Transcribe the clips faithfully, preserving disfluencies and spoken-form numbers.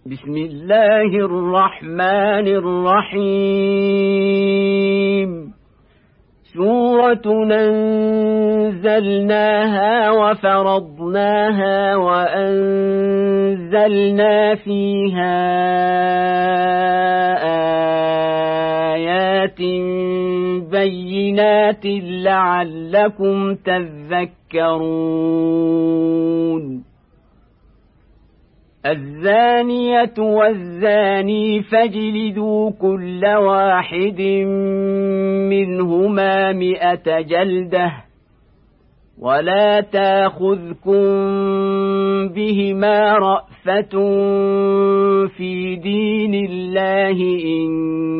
بسم الله الرحمن الرحيم سورة أنزلناها وفرضناها وأنزلنا فيها آيات بينات لعلكم تذكرون الزانية والزاني فاجلدوا كل واحد منهما مئة جلدة ولا تأخذكم بهما رأفة في دين الله إن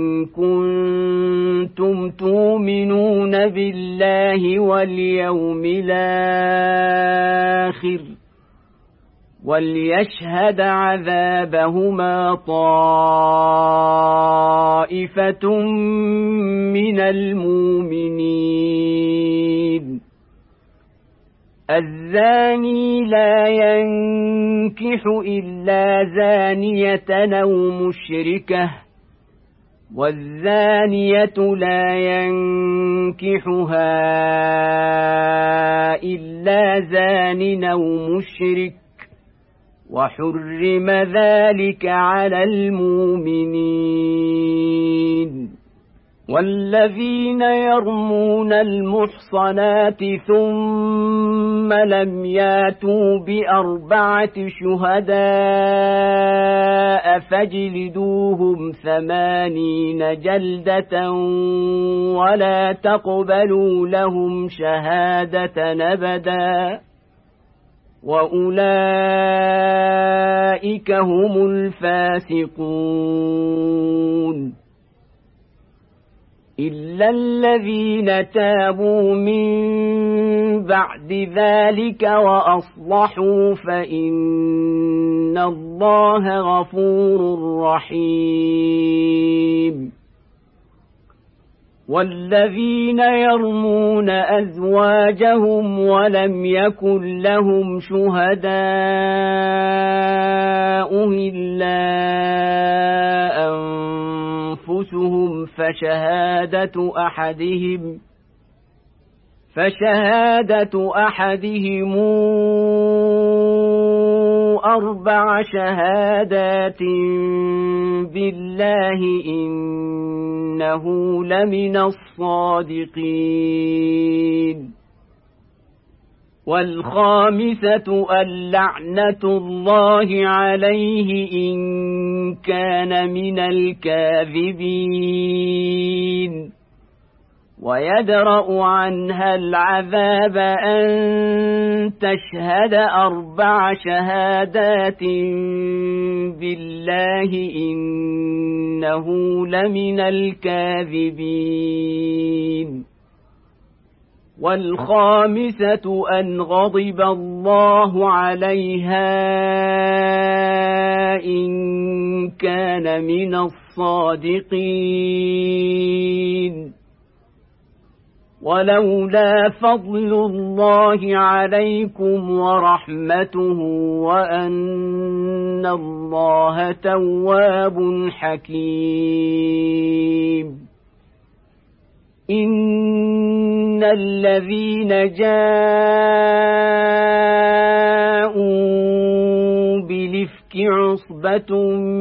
كنتم تؤمنون بالله واليوم الآخر وليشهد عذابهما طائفة من المؤمنين الزاني لا ينكح إلا زانية أو مشركة والزانية لا ينكحها إلا زان أو مشرك وحرم ذلك على المؤمنين والذين يرمون المحصنات ثم لم ياتوا بأربعة شهداء فاجلدوهم ثمانين جلدة ولا تقبلوا لهم شهادة أبدا وأولئك هم الفاسقون إلا الذين تابوا من بعد ذلك وأصلحوا فإن الله غفور رحيم والذين يرمون أزواجهم ولم يكن لهم شهداء إلا أنفسهم فشهادة أحدهم فشهادة أحدهم أربع شهادات بالله إنه لمن الصادقين والخامسة اللعنة الله عليه إن كان من الكاذبين ويدرأ عنها العذاب أن تشهد أربع شهادات بالله إنه لمن الكاذبين والخامسة أن غضب الله عليها إن كان من الصادقين ولولا فضل الله عليكم ورحمته وأن الله تواب حكيم إن الذين جاءوا بالإفك عصبة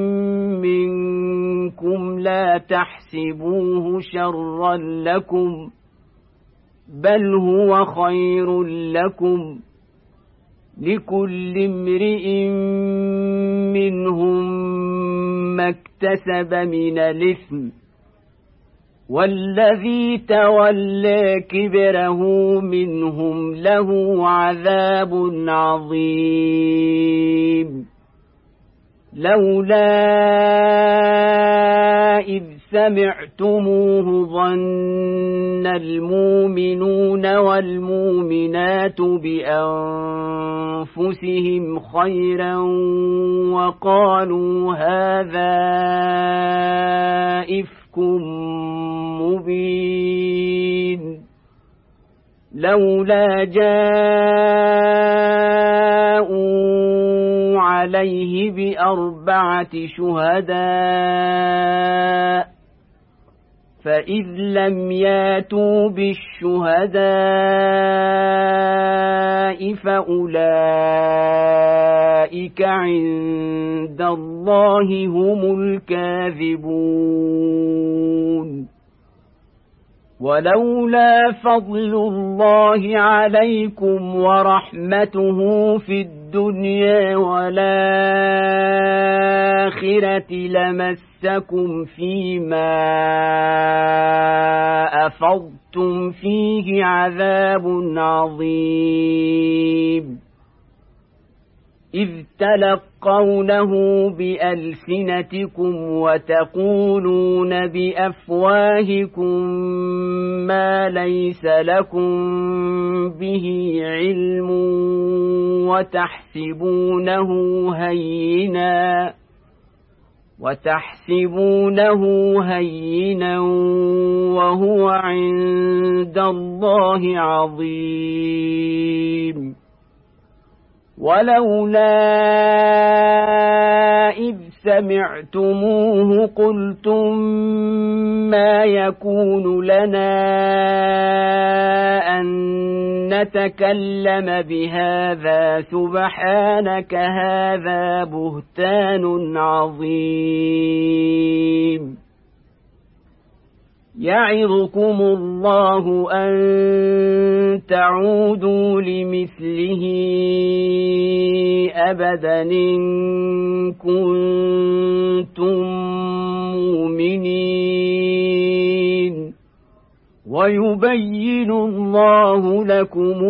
منكم لا تحسبوه شرا لكم بل هو خير لكم لكل امرئ منهم ما اكتسب من الإثم والذي تولى كبره منهم له عذاب عظيم لولا إذ سمعتموه ظن المؤمنون والمؤمنات بأنفسهم خيرا وقالوا هذا إفك مبين لولا جاءوا عليه بأربعة شهداء فإذ لم ياتوا بالشهداء فأولئك عند الله هم الكاذبون ولولا فضل الله عليكم ورحمته في الدنيا والآخرة لمسكم فيما أفضتم فيه عذاب عظيم إذ تلقونه بألسنتكم وتقولون بأفواهكم ما ليس لكم به علم وتحسبونه هينا وتحسبونه هينا وهو عند الله عظيم ولولا إذ سمعتموه قلتم ما يكون لنا أن نتكلم بهذا سبحانك هذا بهتان عظيم يعظكم الله أن تعودوا لمثله أبدا إن كنتم مؤمنين ويبين الله لكم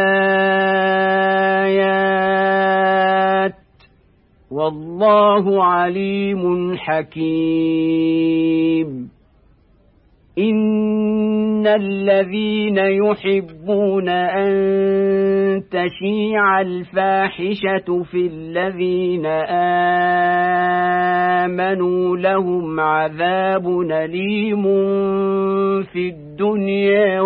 الآيات والله عليم حكيم إن الذين يحبون أن تشيع الفاحشة في الذين آمنوا لهم عذاب أليم في الدنيا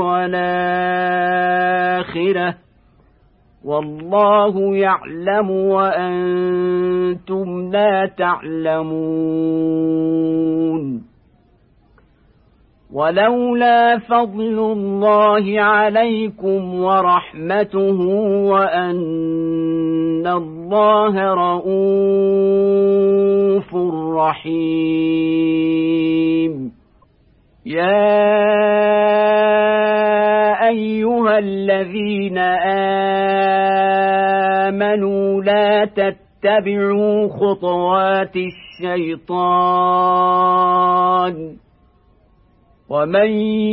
والآخرة والله يعلم وأنتم لا تعلمون ولولا فضل الله عليكم ورحمته وأن الله رؤوف رحيم يا أيها الذين آمنوا لا تتبعوا خطوات الشيطان ومن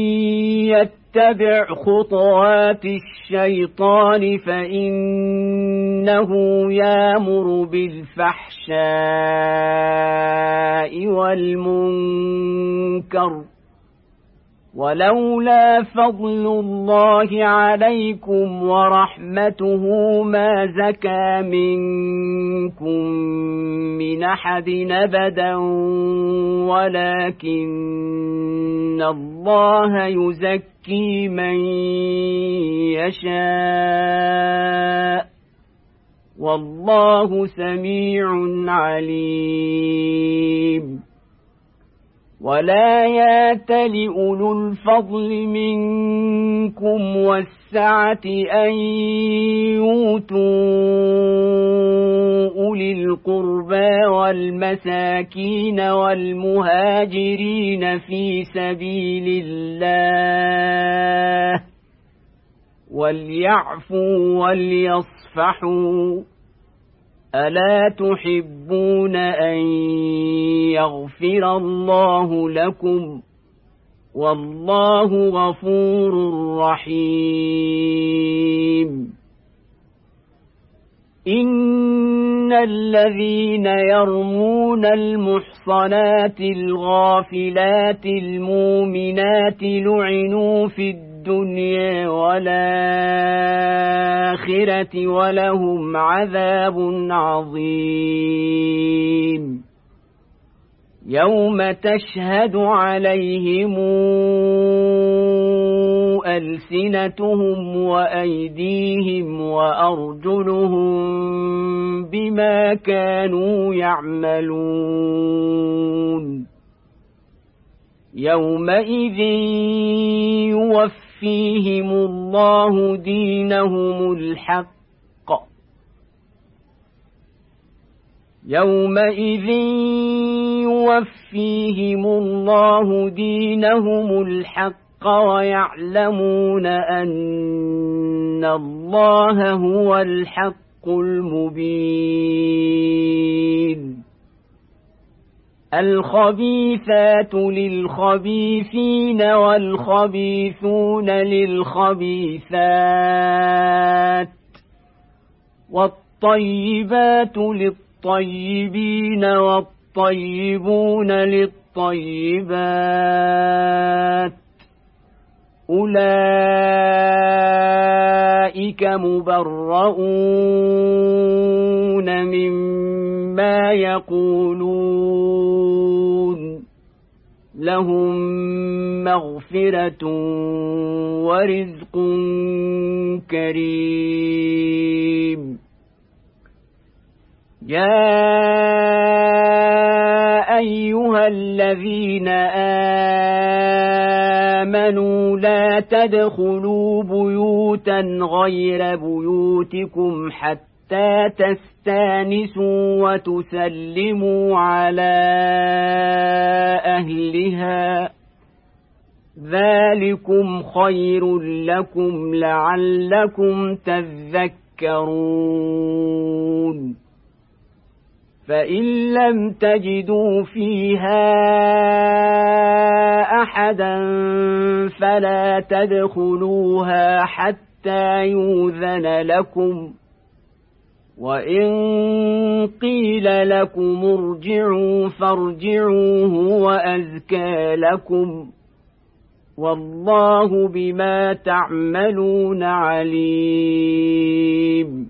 يتبع خطوات الشيطان فإنه يأمر بالفحشاء والمنكر ولولا فضل الله عليكم ورحمته ما زكى منكم من أحد أبدا ولكن الله يزكي من يشاء والله سميع عليم ولا يأتل أولو الفضل منكم والسعة أن يؤتوا أولي القربى والمساكين والمهاجرين في سبيل الله وليعفوا وليصفحوا ألا تحبون أن يغفر الله لكم والله غفور رحيم إن الذين يرمون المحصنات الغافلات المؤمنات لعنوا في الدنيا والآخرة ولهم عذاب عظيم يوم تشهد عليهم ألسنتهم وأيديهم وأرجلهم بما كانوا يعملون يومئذ يوفيهم الله دينهم الحق يومئذ يوفيهم الله دينهم الحق ويعلمون أن الله هو الحق المبين الخبيثات للخبيثين والخبيثون للخبيثات والطيبات للطيبين والطيبون للطيبات أولئك مبرؤون مما يقولون لهم مغفرة ورزق كريم يا أيها الذين آمنوا لا تدخلوا بيوتا غير بيوتكم حتى تستانسوا وتسلموا على أهلها ذلكم خير لكم لعلكم تذكرون فإن لم تجدوا فيها أحدا فلا تدخلوها حتى يؤذن لكم وإن قيل لكم ارجعوا فارجعوا هو أزكى لكم والله بما تعملون عليم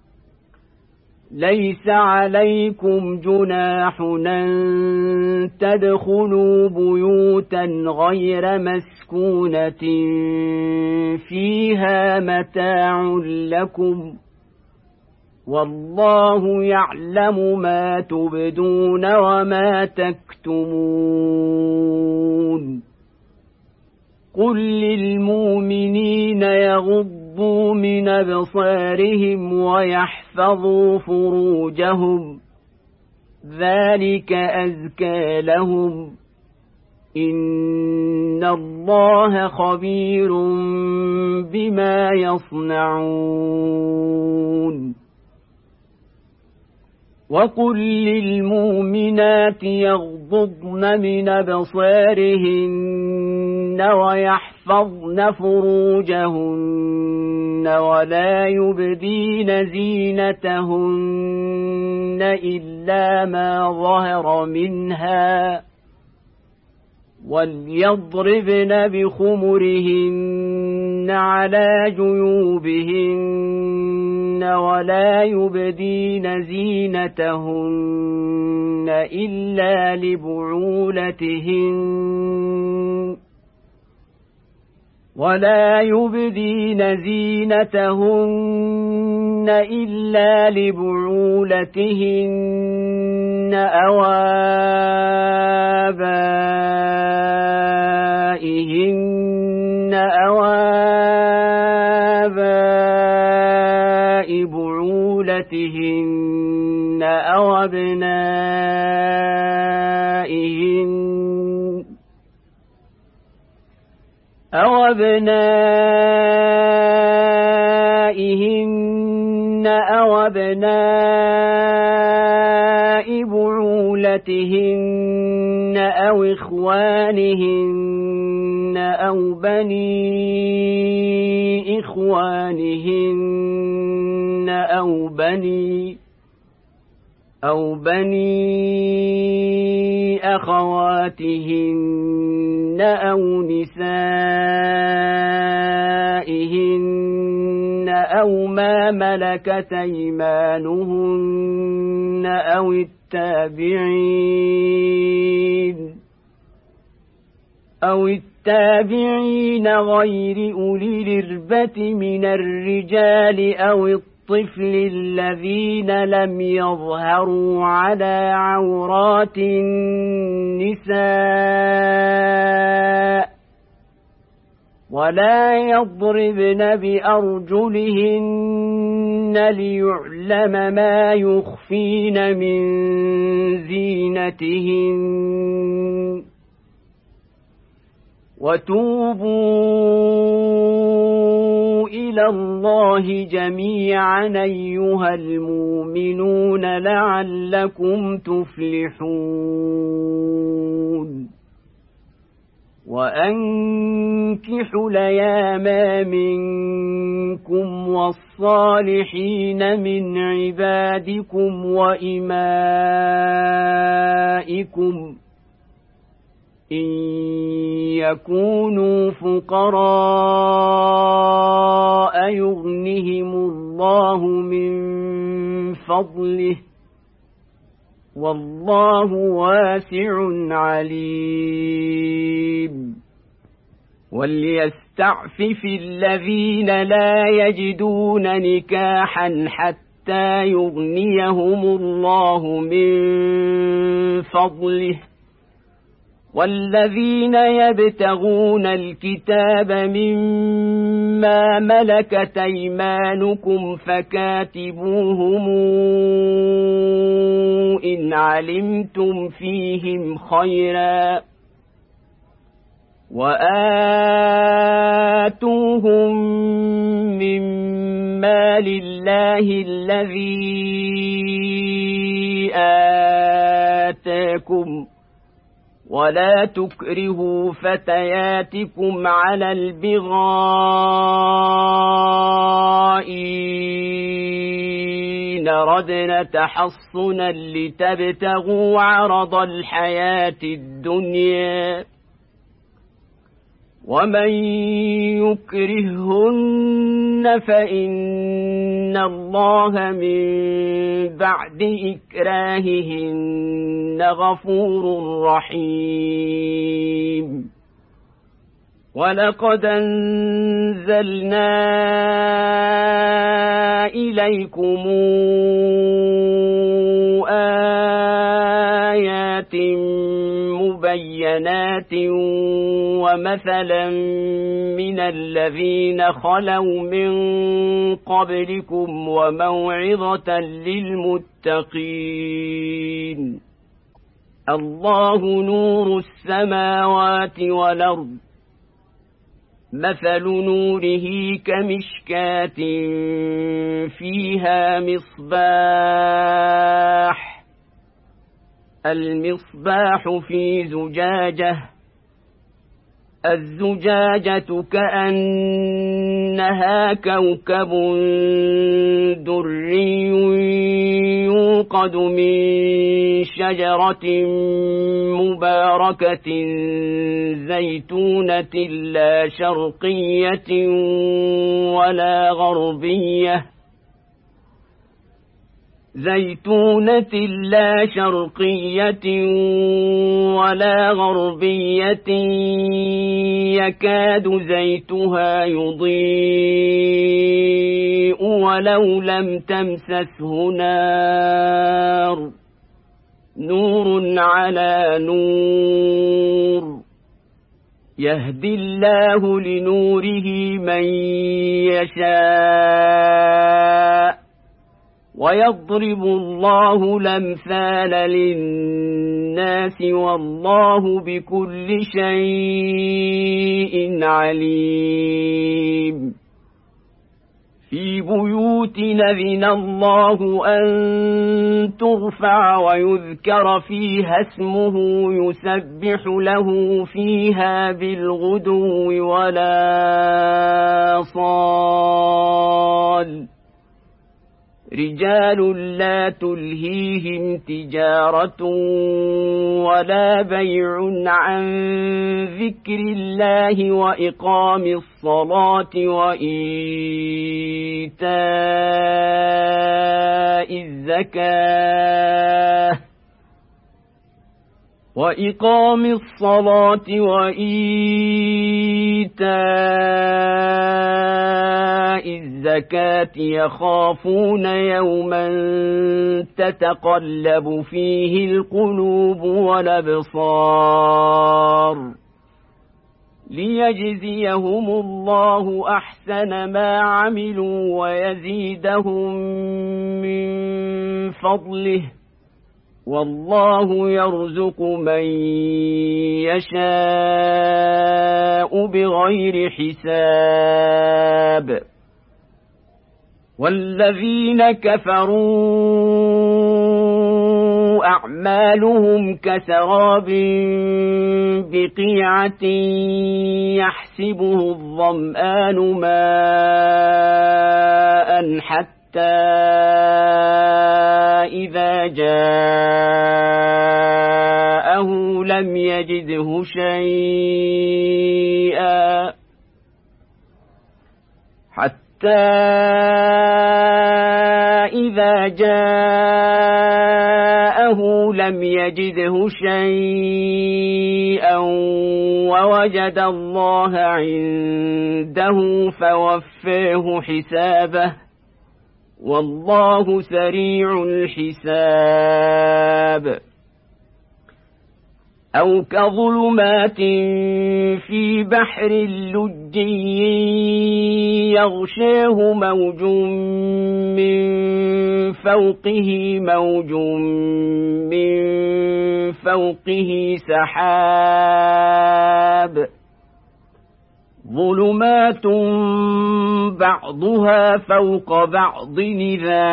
ليس عليكم جناح أن تدخلوا بيوتا غير مسكونة فيها متاع لكم والله يعلم ما تبدون وما تكتمون قل للمؤمنين يغضوا من أبصارهم ويحفظوا فروجهم ذلك أزكى لهم إن الله خبير بما يصنعون وقل للمؤمنات يغضضن من أبصارهن ويحفظن فروجهن ولا يبدين زينتهن إلا ما ظهر منها وليضربن بخمرهن على جيوبهن ولا يبدين زينتهن إلا لبعولتهن ولا يبدين زينتهن إلا لبعولتهن أو آبائهن أو آباء بعولتهن أو أبنائهن أو أبنائهن أو أبناء بعولتهن أو إخوانهن أو بني إخوانهن أو بني أو بني أخواتهن أو نسائهن أو ما ملكت أيمانهن أو التابعين أو التابعين غير أولي الإربة من الرجال أو الطفل الذين لم يظهروا على عورات النساء ولا يضربن بأرجلهن ليعلم ما يخفين من زينتهن وتوبوا إلى الله جميعا أيها المؤمنون لعلكم تفلحون وأنكحوا الأيام منكم والصالحين من عبادكم وإمائكم إن يكونوا فقراء يغنهم الله من فضله والله واسع عليم وليستعفف الذين لا يجدون نكاحا حتى يغنيهم الله من فضله والذين يبتغون الكتاب مما ملكت أيمانكم فكاتبوهم إن علمتم فيهم خيرا وآتوهم مما لله الذي آتاكم ولا تكرهوا فتياتكم على البغاء إن ردن تحصنا لتبتغوا عرض الحياة الدنيا ومن يكرههن فإن الله من بعد إكراههن غفور رحيم ولقد أنزلنا إليكم آيات مبينات ومثلا من الذين خلوا من قبلكم وموعظة للمتقين الله نور السماوات والأرض مثل نوره كمشكاة فيها مصباح المصباح في زجاجة الزجاجة كأنها كوكب دري يوقد من شجرة مباركة زيتونة لا شرقية ولا غربية زيتونة لا شرقية ولا غربية يكاد زيتها يضيء ولو لم تمسسه نار نور على نور يهدي الله لنوره من يشاء ويضرب الله الأمثال للناس والله بكل شيء عليم في بيوت أذن الله أن ترفع ويذكر فيها اسمه يسبح له فيها بالغدو ولا صال رجال لا تلهيهم تجارة ولا بيع عن ذكر الله وإقام الصلاة وإيتاء الزكاة وإقام الصلاة وإيتاء الزكاة يخافون يوما تتقلب فيه القلوب والأبصار ليجزيهم الله أحسن ما عملوا ويزيدهم من فضله والله يرزق من يشاء بغير حساب والذين كفروا أعمالهم كسراب بقيعة يحسبه الظمآن ماء حتى إذا جاءه لم يجده شيئا حتى إذا جاءه لم يجده شيئا ووجد الله عنده فوفاه حسابه والله سريع الحساب أو كظلمات في بحر لجي يغشاه موج من فوقه موج من فوقه سحاب ظلمات بعضها فوق بعض إذا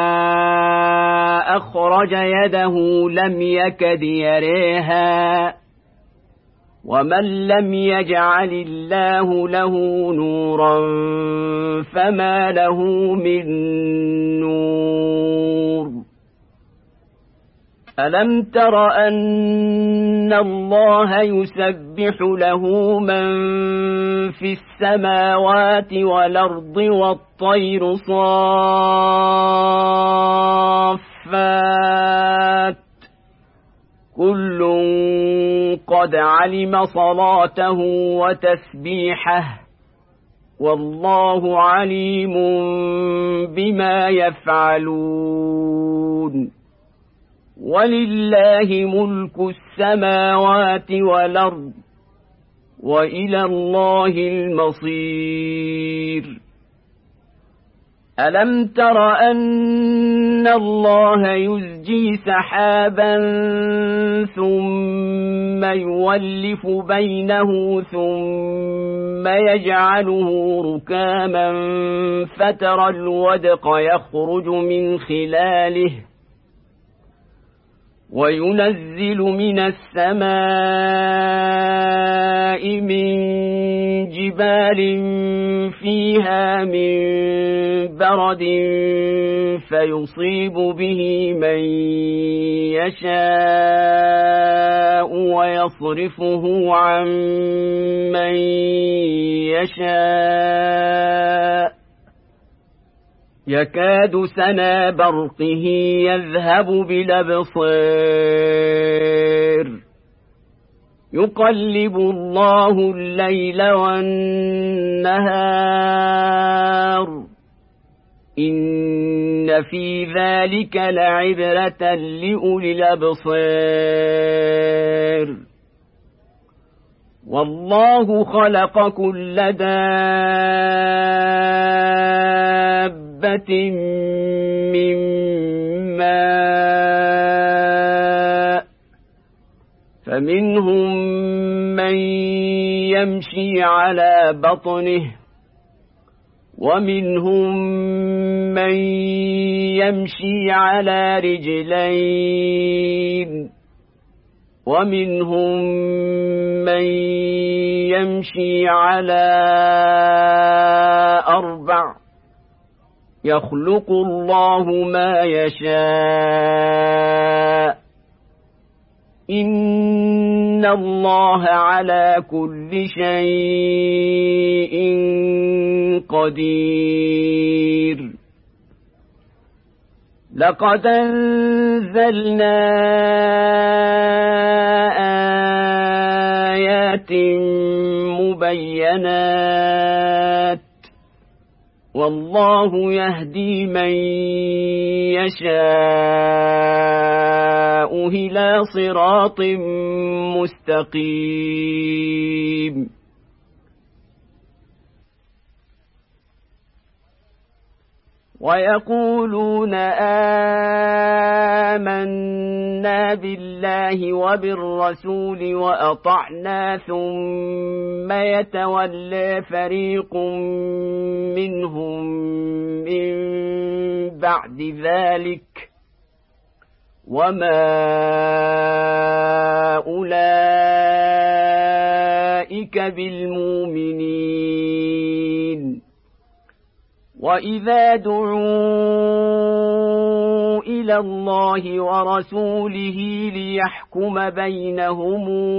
أخرج يده لم يكد يريها ومن لم يجعل الله له نورا فما له من نور ألم تر أن الله يسبح له من في السماوات والأرض والطير صافات كل قد علم صلاته وتسبيحه والله عليم بما يفعلون ولله ملك السماوات والأرض وإلى الله المصير ألم تر أن الله يزجي سحابا ثم يولف بينه ثم يجعله ركاما فترى الودق يخرج من خلاله وينزل من السماء من جبال فيها من برد فيصيب به من يشاء ويصرفه عن من يشاء يكاد سنا برقه يذهب بالأبصار يقلب الله الليل والنهار إن في ذلك لعبرة لأولي الأبصار والله خلق كل دابة من ماء فمنهم من يمشي على بطنه ومنهم من يمشي على رجلين ومنهم من يمشي على أربع يخلق الله ما يشاء إن الله على كل شيء قدير لقد أنزلنا مبينات والله يهدي من يشاء إلى صراط مستقيم ويقولون آمنا بالله وبالرسول وأطعنا ثم يتولى فريق منهم من بعد ذلك وما أولئك بالمؤمنين وإذا دعوا إلى الله ورسوله ليحكم بينهم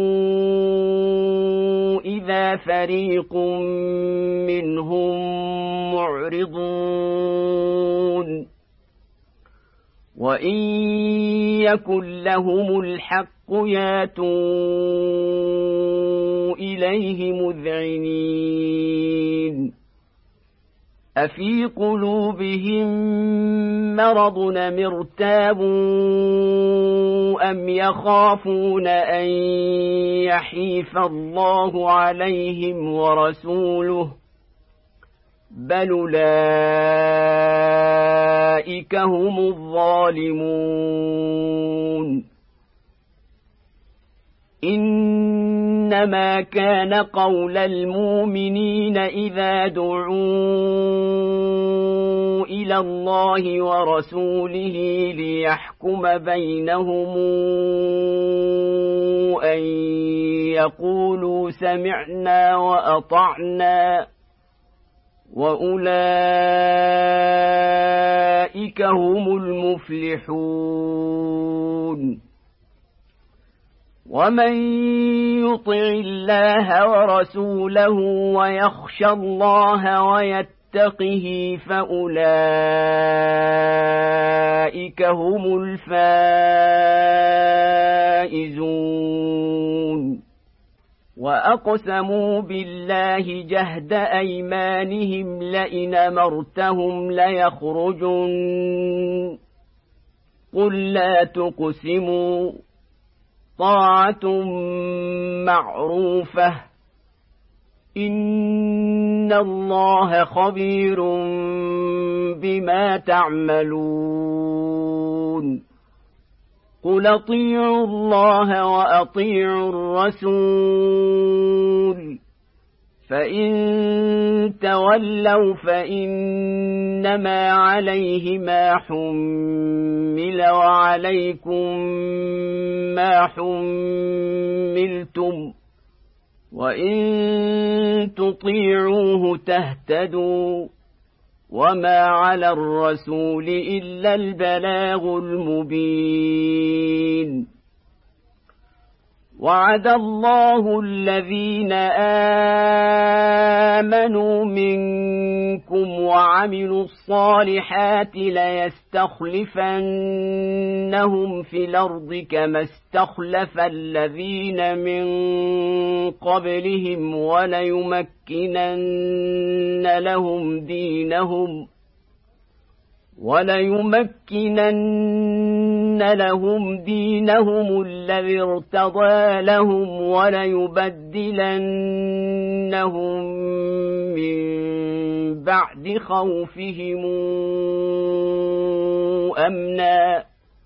إذا فريق منهم معرضون وإن يكن لهم الحق ياتوا إليه مذعنين أفي قلوبهم مرض أم ارتابوا أم يخافون أن يحيف الله عليهم ورسوله بل أولئك هم الظالمون إنما كان قول المؤمنين إذا دعوا إلى الله ورسوله ليحكم بينهم أن يقولوا سمعنا وأطعنا وأولئك هم المفلحون ومن يطع الله ورسوله ويخشى الله ويتقه فأولئك هم الفائزون وأقسموا بالله جهد أيمانهم لئن أمرتهم ليخرجن قل لا تقسموا طاعة معروفة إن الله خبير بما تعملون قل أطيعوا الله وأطيعوا الرسول فإن تولوا فإنما عليه ما حمل وعليكم ما حملتم وإن تطيعوه تهتدوا وما على الرسول إلا البلاغ المبين وعد الله الذين آمنوا منكم وعملوا الصالحات ليستخلفنهم في الأرض كما استخلف الذين من قبلهم وليمكنن لهم دينهم وليمكنن لهم دينهم الذي ارتضى لهم وليبدلنهم من بعد خوفهم أمنا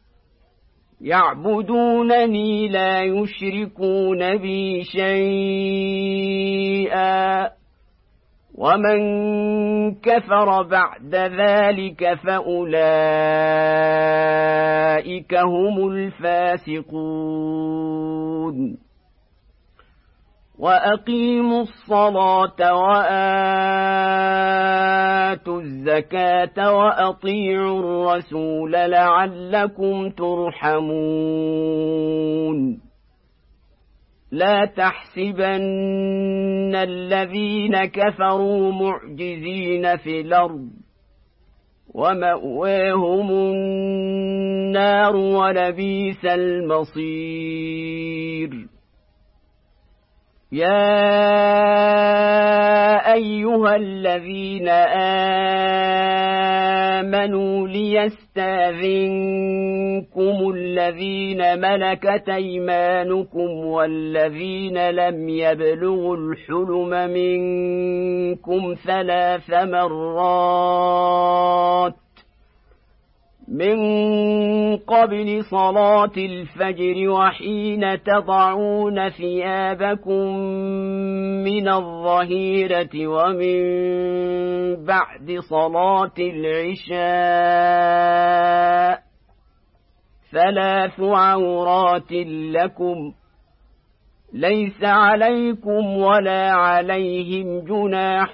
يعبدونني لا يشركون بي شيئا ومن كفر بعد ذلك فأولئك هم الفاسقون وأقيموا الصلاة وآتوا الزكاة وأطيعوا الرسول لعلكم ترحمون لا تحسبن الذين كفروا معجزين في الأرض ومأواهم النار ولبئس المصير يا أيها الذين آمنوا ليستأذنكم الذين ملكت أيمانكم والذين لم يبلغوا الحلم منكم ثلاث مرات من قبل صلاة الفجر وحين تضعون ثيابكم من الظهيرة ومن بعد صلاة العشاء ثلاث عورات لكم ليس عليكم ولا عليهم جناح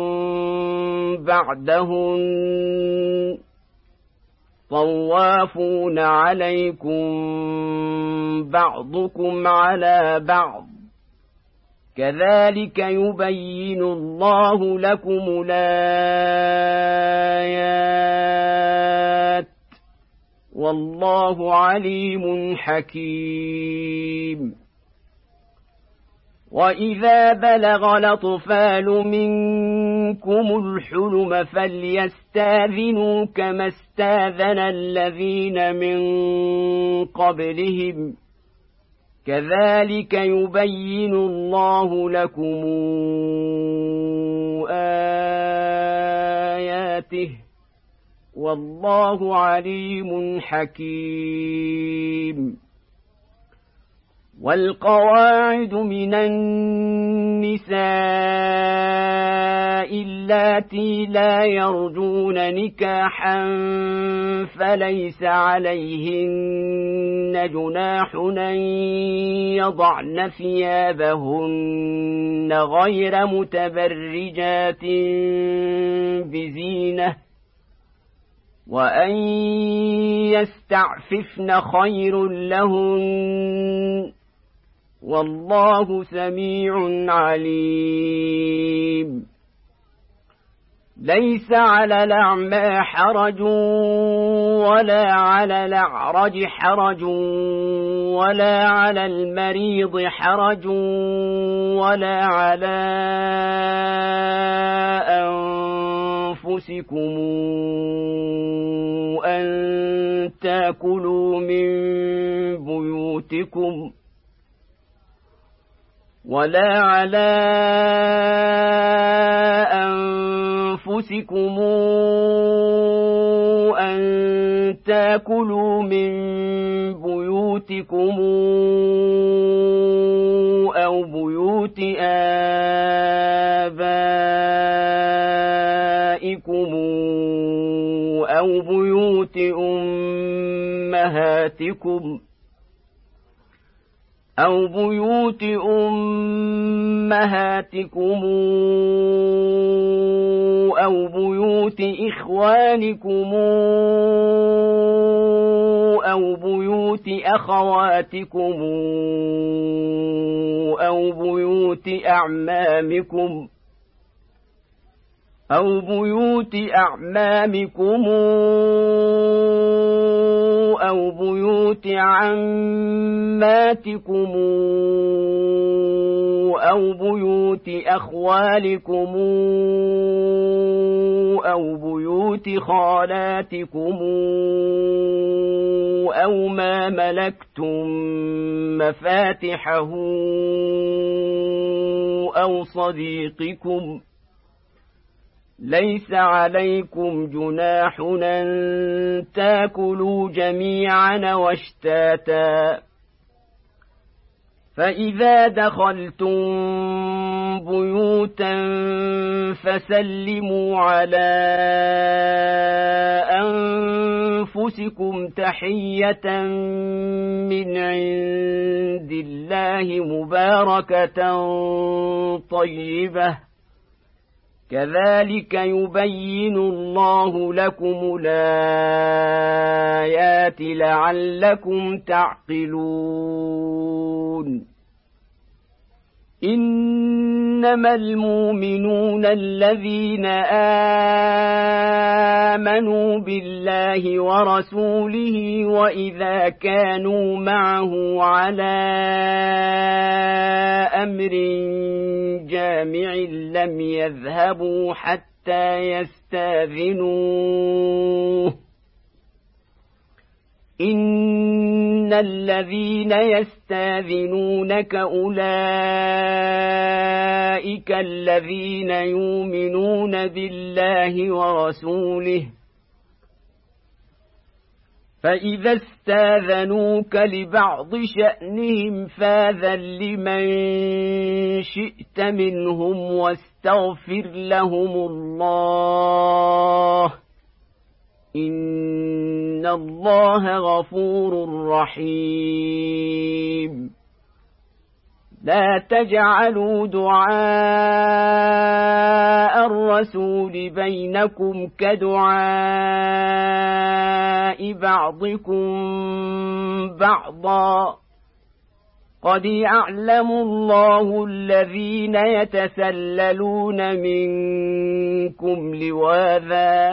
بعدهن طوافون عليكم بعضكم على بعض كذلك يبين الله لكم الآيات والله عليم حكيم. وإذا بلغ الأطفال منكم الحلم فليستأذنوا كما استأذن الذين من قبلهم كذلك يبين الله لكم آياته والله عليم حكيم. والقواعد من النساء اللاتي لا يرجون نكاحا فليس عليهن جناح أن يضعن ثيابهن غير متبرجات بزينة وأن يستعففن خير لهن والله سميع عليم. ليس على الأعمى حرج ولا على الأعرج حرج ولا على المريض حرج ولا على أنفسكم أن تأكلوا من بيوتكم ولا على أنفسكم أن تأكلوا من بيوتكم أو بيوت آبائكم أو بيوت أمهاتكم أو بيوت أمهاتكم أو بيوت إخوانكم أو بيوت أخواتكم أو بيوت أعمامكم أو بيوت أعمامكم أو بيوت عماتكم أو بيوت أخوالكم أو بيوت خالاتكم أو ما ملكتم مفاتحه أو صديقكم ليس عليكم جناح أن تأكلوا جميعا واشتاتا فإذا دخلتم بيوتا فسلموا على أنفسكم تحية من عند الله مباركة طيبة كذلك يبين الله لكم الآيات لعلكم تعقلون. إن إنما المؤمنون الذين آمنوا بالله ورسوله وإذا كانوا معه على أمر جامع لم يذهبوا حتى يستأذنوه إن الذين يستأذنونك أولئك الذين يؤمنون بالله ورسوله فإذا استاذنوك لبعض شأنهم فاذن لمن شئت منهم واستغفر لهم الله إن الله غفور رحيم لا تجعلوا دعاء الرسول بينكم كدعاء بعضكم بعضا قد يعلم الله الذين يتسللون منكم لواذا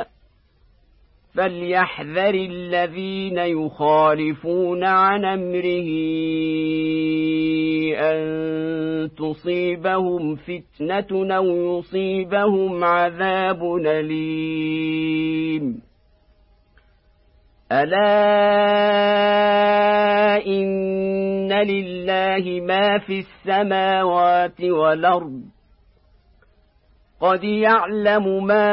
فليحذر الذين يخالفون عن أمره أن تصيبهم فتنة أو يصيبهم عذاب أليم ألا إن لله ما في السماوات والأرض قد يعلم ما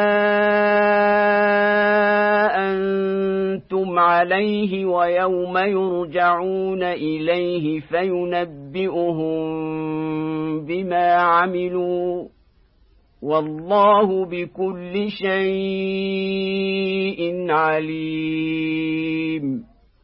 أنتم عليه ويوم يرجعون إليه فينبئهم بما عملوا والله بكل شيء عليم